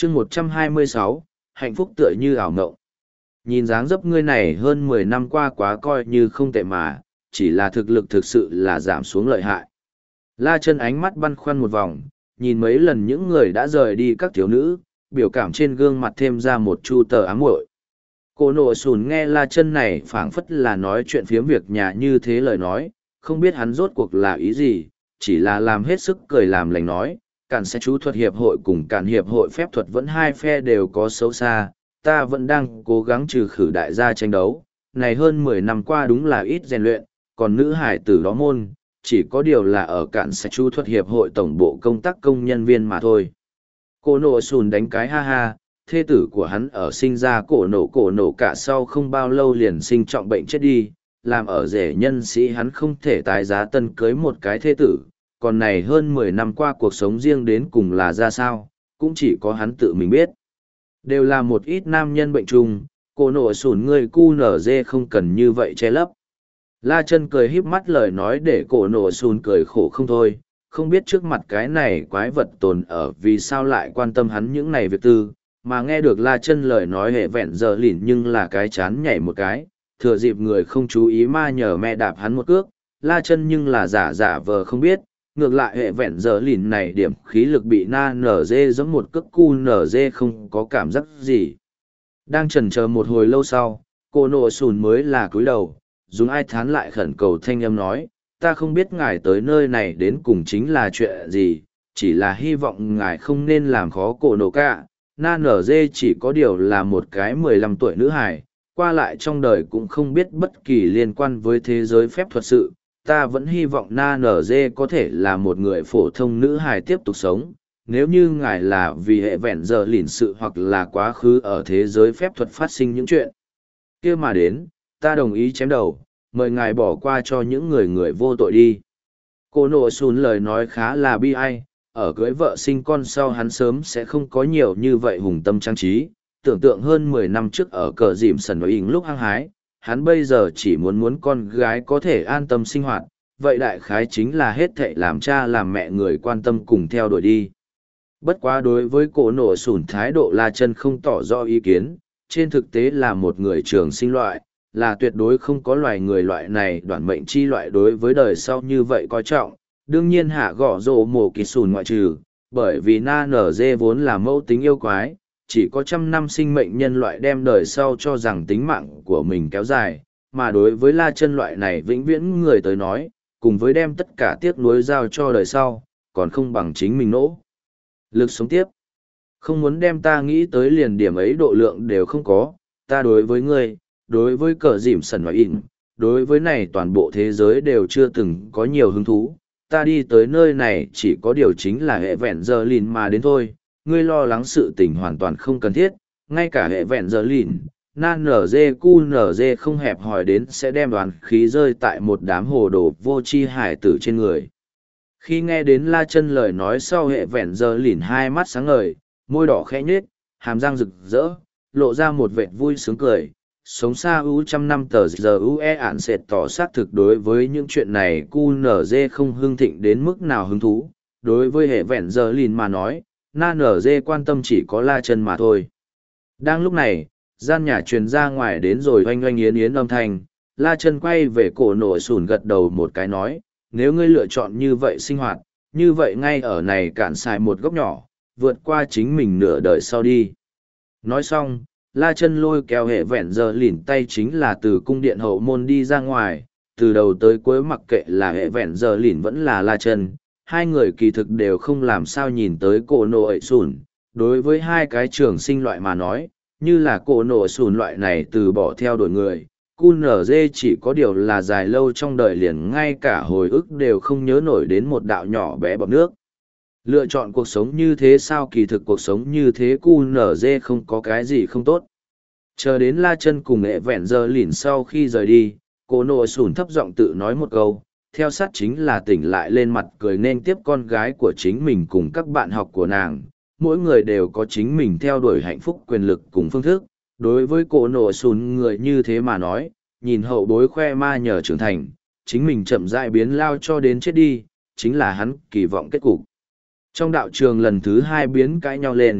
chương 126, hạnh phúc tựa như ảo mộng. Nhìn dáng dấp ngươi này hơn 10 năm qua quá coi như không tệ mà, chỉ là thực lực thực sự là giảm xuống lợi hại. La Chân ánh mắt băn khoăn một vòng, nhìn mấy lần những người đã rời đi các thiếu nữ, biểu cảm trên gương mặt thêm ra một chu tờ ám muội. Cô nộ sùn nghe La Chân này phảng phất là nói chuyện phiếm việc nhà như thế lời nói, không biết hắn rốt cuộc là ý gì, chỉ là làm hết sức cười làm lành nói, Cản sẽ chú thuật hiệp hội cùng Cản hiệp hội phép thuật vẫn hai phe đều có xấu xa, ta vẫn đang cố gắng trừ khử đại gia tranh đấu, này hơn 10 năm qua đúng là ít rèn luyện, còn nữ hải tử đó môn, chỉ có điều là ở Cản sẽ chú thuật hiệp hội tổng bộ công tác công nhân viên mà thôi. Cô nộ sùn đánh cái ha ha, thê tử của hắn ở sinh ra cổ nổ cả sau không bao lâu liền sinh trọng bệnh chết đi, làm ở rể nhân sĩ hắn không thể tái giá tân cưới một cái thê tử, còn này hơn 10 năm qua cuộc sống riêng đến cùng là ra sao, cũng chỉ có hắn tự mình biết. Đều là một ít nam nhân bệnh chung, cô nổ sủn người cu nở dê không cần như vậy che lấp. La Chân cười híp mắt lời nói để cổ nổ sùn cười khổ không thôi, không biết trước mặt cái này quái vật tồn ở vì sao lại quan tâm hắn những này việc tư, mà nghe được La Chân lời nói hệ vẹn giờ lỉn nhưng là cái chán nhảy một cái, thừa dịp người không chú ý ma nhờ mẹ đạp hắn một cước, La Chân nhưng là giả vờ không biết, ngược lại hệ vẹn giờ lỉn này điểm khí lực bị na nở dê giống một cước cu nở dê không có cảm giác gì. Đang chần chờ một hồi lâu sau, cô nộ sùn mới là cúi đầu, dùng ai thán lại khẩn cầu thanh âm nói, ta không biết ngài tới nơi này đến cùng chính là chuyện gì, chỉ là hy vọng ngài không nên làm khó cổ nổ cả. Na nở dê chỉ có điều là một cái 15 tuổi nữ hài, qua lại trong đời cũng không biết bất kỳ liên quan với thế giới phép thuật sự. Ta vẫn hy vọng Na nở dê có thể là một người phổ thông nữ hài tiếp tục sống. Nếu như ngài là vì hệ vẹn giờ lìn sự hoặc là quá khứ ở thế giới phép thuật phát sinh những chuyện kia mà đến, ta đồng ý chém đầu, mời ngài bỏ qua cho những người vô tội đi. Cô nộ sùn lời nói khá là bi ai, ở cưới vợ sinh con sau hắn sớm sẽ không có nhiều như vậy hùng tâm trang trí, tưởng tượng hơn 10 năm trước ở cờ dìm sần và ỉng lúc hăng hái, hắn bây giờ chỉ muốn con gái có thể an tâm sinh hoạt, vậy đại khái chính là hết thệ làm cha làm mẹ người quan tâm cùng theo đuổi đi. Bất quá đối với cổ nộ sùn thái độ La Chân không tỏ rõ ý kiến, trên thực tế là một người trường sinh loại, là tuyệt đối không có loài người loại này đoạn mệnh chi loại đối với đời sau như vậy coi trọng. Đương nhiên hạ gõ rổ mổ kỳ sùn ngoại trừ, bởi vì na nở dê vốn là mẫu tính yêu quái, chỉ có 100 năm sinh mệnh nhân loại đem đời sau cho rằng tính mạng của mình kéo dài, mà đối với La Chân loại này vĩnh viễn người tới nói, cùng với đem tất cả tiếc nuối giao cho đời sau, còn không bằng chính mình nỗ lực sống tiếp. Không muốn đem ta nghĩ tới liền điểm ấy độ lượng đều không có, ta đối với ngươi, đối với cờ dìm sần và in, đối với này toàn bộ thế giới đều chưa từng có nhiều hứng thú, ta đi tới nơi này chỉ có điều chính là hệ vẹn giờ lìn mà đến thôi, ngươi lo lắng sự tình hoàn toàn không cần thiết, ngay cả hệ vẹn giờ lìn, nan nở dê cu nở dê không hẹp hòi đến sẽ đem đoàn khí rơi tại một đám hồ đồ vô tri hải tử trên người. Khi nghe đến La Chân lời nói sau hệ vẹn giờ lìn hai mắt sáng ngời, môi đỏ khẽ nhếch, hàm răng rực rỡ, lộ ra một vệt vui sướng cười. Sống xa ưu 100 năm tờ giờ ưu ản sệt tỏ xác thực đối với những chuyện này QNZ không hưng thịnh đến mức nào hứng thú. Đối với hệ vẹn giờ lìn mà nói, NZ quan tâm chỉ có La Chân mà thôi. Đang lúc này, gian nhà truyền ra ngoài đến rồi oanh oanh yến yến âm thanh, La Chân quay về cổ nổ sùn gật đầu một cái nói, nếu ngươi lựa chọn như vậy sinh hoạt, như vậy ngay ở này cạn xài một góc nhỏ, vượt qua chính mình nửa đời sau đi. Nói xong, La Chân lôi kéo hệ vẹn giờ lìn tay chính là từ cung điện hậu môn đi ra ngoài, từ đầu tới cuối mặc kệ là hệ vẹn giờ lìn vẫn là La Chân, hai người kỳ thực đều không làm sao nhìn tới cổ nổ ậy sùn. Đối với hai cái trường sinh loại mà nói, như là cổ nổ sùn loại này từ bỏ theo đuổi người, QNZ chỉ có điều là dài lâu trong đời liền ngay cả hồi ức đều không nhớ nổi đến một đạo nhỏ bé bọt nước. Lựa chọn cuộc sống như thế sao kỳ thực cuộc sống như thế QNZ không có cái gì không tốt. Chờ đến La Chân cùng hệ vẹn giờ lìn sau khi rời đi, cô nộ sùn thấp giọng tự nói một câu, theo sát chính là tỉnh lại lên mặt cười nên tiếp con gái của chính mình cùng các bạn học của nàng. Mỗi người đều có chính mình theo đuổi hạnh phúc quyền lực cùng phương thức. Đối với cổ nổ sùn người như thế mà nói, nhìn hậu bối khoe ma nhờ trưởng thành, chính mình chậm rãi biến lao cho đến chết đi, chính là hắn kỳ vọng kết cục. Trong đạo trường lần thứ 2 biến cãi nhau lên,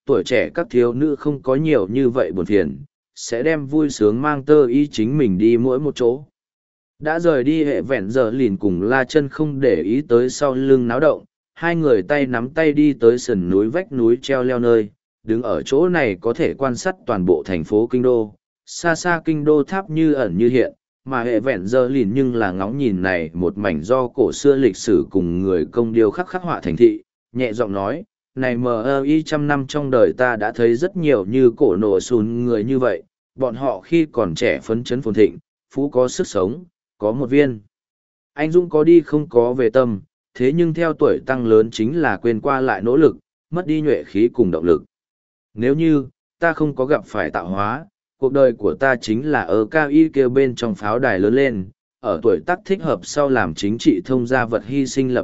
tuổi trẻ các thiếu nữ không có nhiều như vậy buồn phiền, sẽ đem vui sướng mang tơ ý chính mình đi mỗi một chỗ. Đã rời đi hệ vẹn giờ lìn cùng La Chân không để ý tới sau lưng náo động, hai người tay nắm tay đi tới sườn núi vách núi treo leo nơi, đứng ở chỗ này có thể quan sát toàn bộ thành phố Kinh Đô, xa xa Kinh Đô tháp như ẩn như hiện, mà hệ vẹn giờ lìn nhưng là ngóng nhìn này một mảnh do cổ xưa lịch sử cùng người công điêu khắc khắc họa thành thị, nhẹ giọng nói, này MI 100 năm trong đời ta đã thấy rất nhiều như cổ nổ sùn người như vậy, bọn họ khi còn trẻ phấn chấn phồn thịnh, phú có sức sống, có một viên. Anh Dũng có đi không có về tâm, thế nhưng theo tuổi tăng lớn chính là quên qua lại nỗ lực, mất đi nhuệ khí cùng động lực. Nếu như, ta không có gặp phải tạo hóa, cuộc đời của ta chính là ở cao y kêu bên trong pháo đài lớn lên, ở tuổi tác thích hợp sau làm chính trị thông gia vật hy sinh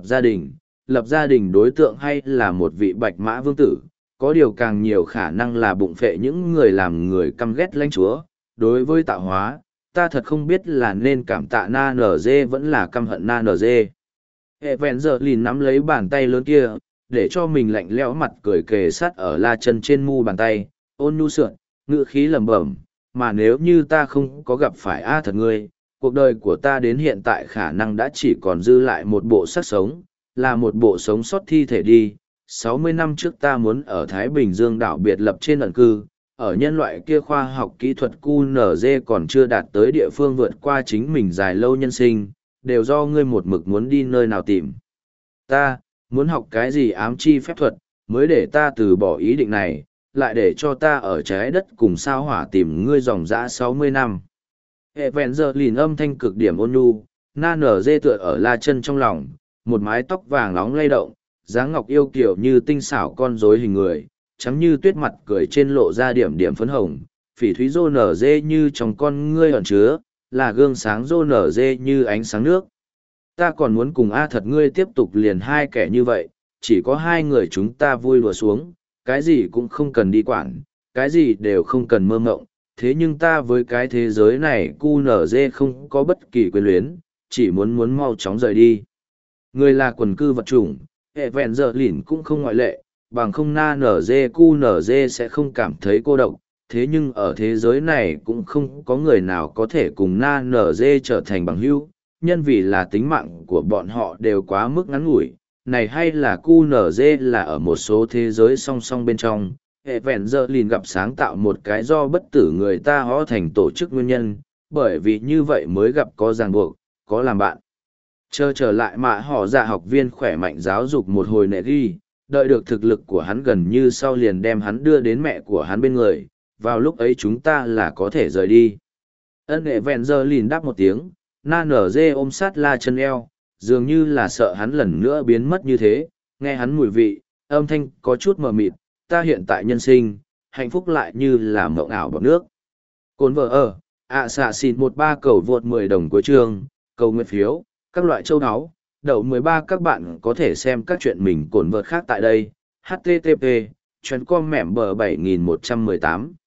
lập gia đình đối tượng hay là một vị bạch mã vương tử, có điều càng nhiều khả năng là bụng phệ những người làm người căm ghét lãnh chúa. Đối với tạo hóa, ta thật không biết là nên cảm tạ na nở dê vẫn là căm hận na nở dê. Hệ vẹn giờ lìn nắm lấy bàn tay lớn kia, để cho mình lạnh lẽo mặt cười kề sát ở La Chân trên mu bàn tay, ôn nhu sượn, ngữ khí lẩm bẩm, mà nếu như ta không có gặp phải thật ngươi, cuộc đời của ta đến hiện tại khả năng đã chỉ còn dư lại một bộ xác sống, là một bộ sống sót thi thể đi. 60 năm trước ta muốn ở Thái Bình Dương đảo biệt lập trên ẩn cư, ở nhân loại kia khoa học kỹ thuật QNZ còn chưa đạt tới địa phương vượt qua chính mình dài lâu nhân sinh, đều do ngươi một mực muốn đi nơi nào tìm. Ta, muốn học cái gì ám chi phép thuật, mới để ta từ bỏ ý định này, lại để cho ta ở trái đất cùng sao hỏa tìm ngươi dòng dã 60 năm. Hệ vẹn giờ lìn âm thanh cực điểm ôn nhu, na nở dê tựa ở La Chân trong lòng, một mái tóc vàng nóng lay động, dáng ngọc yêu kiều như tinh xảo con rối hình người, trắng như tuyết mặt cười trên lộ ra điểm điểm phấn hồng, phỉ thúy rô nở dê như trong con ngươi ẩn chứa, là gương sáng rô nở dê như ánh sáng nước. Ta còn muốn cùng thật ngươi tiếp tục liền hai kẻ như vậy, chỉ có hai người chúng ta vui đùa xuống, cái gì cũng không cần đi quản, cái gì đều không cần mơ mộng, thế nhưng ta với cái thế giới này QNZ không có bất kỳ quyền luyến, chỉ muốn mau chóng rời đi. Người là quần cư vật chủng, hệ vẹn giờ lìn cũng không ngoại lệ, bằng không na nở dê QNZ sẽ không cảm thấy cô độc, thế nhưng ở thế giới này cũng không có người nào có thể cùng na nở dê trở thành bằng hữu, nhân vì là tính mạng của bọn họ đều quá mức ngắn ngủi. Này hay là QNZ là ở một số thế giới song song bên trong, hệ vẹn giờ lìn gặp sáng tạo một cái do bất tử người ta hóa thành tổ chức nguyên nhân, bởi vì như vậy mới gặp có ràng buộc, có làm bạn. Trở lại mà họ dạ học viên khỏe mạnh giáo dục một hồi nệ ghi, đợi được thực lực của hắn gần như sau liền đem hắn đưa đến mẹ của hắn bên người, vào lúc ấy chúng ta là có thể rời đi. Ân hệ vẹn giờ lìn đáp một tiếng, na nở dê ôm sát La Chân eo, dường như là sợ hắn lần nữa biến mất như thế, nghe hắn mùi vị, âm thanh có chút mờ mịt, ta hiện tại nhân sinh, hạnh phúc lại như là mộng ảo bọt nước. Cồn vợ ở, xạ xịt 13 cầu vượt 10 đồng cuối chương, cầu nguyện phiếu, các loại châu áo, đậu 13 các bạn có thể xem các chuyện mình cồn vợt khác tại đây, http, chuyến com mẻm bờ 7118.